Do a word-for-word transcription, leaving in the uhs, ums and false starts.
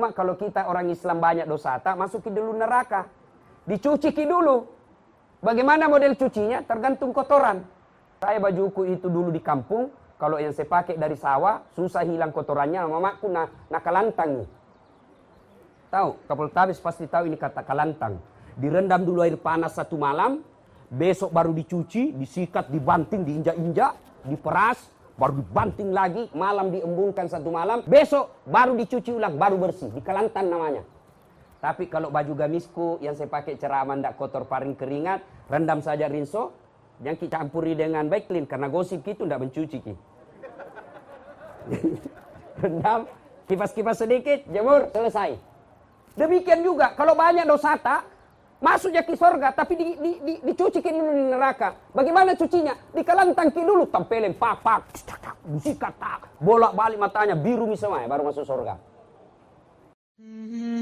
Sama kalau kita orang Islam banyak dosa, tak masukin dulu neraka. Dicuci dulu. Bagaimana model cucinya? Tergantung kotoran. Saya bajuku itu dulu di kampung, kalau yang saya pakai dari sawah, susah hilang kotorannya. Mamaku na, nakalantang. Tahu, kapal tabis pasti tahu ini kata kalantang. Direndam dulu air panas satu malam, besok baru dicuci, disikat, dibanting, diinjak-injak, diperas, baru dibanting lagi, malam diembunkan satu malam, besok baru dicuci ulang, baru bersih, dikalantang namanya. Tapi kalau baju gamisku yang saya pakai ceramah ndak kotor paring keringat, rendam saja rinso, yang kita campuri dengan baik clean, karena gosip itu ndak mencuci ki. Rendam, kipas-kipas sedikit, jemur, selesai. Demikian juga kalau banyak dosa tak, masuknya ke surga, tapi di, di, di, dicuci dulu di neraka. Bagaimana cucinya? Dikalantang dulu, tempelin, pak, pak, disikat, tak, bolak balik matanya, biru misalnya, baru masuk surga.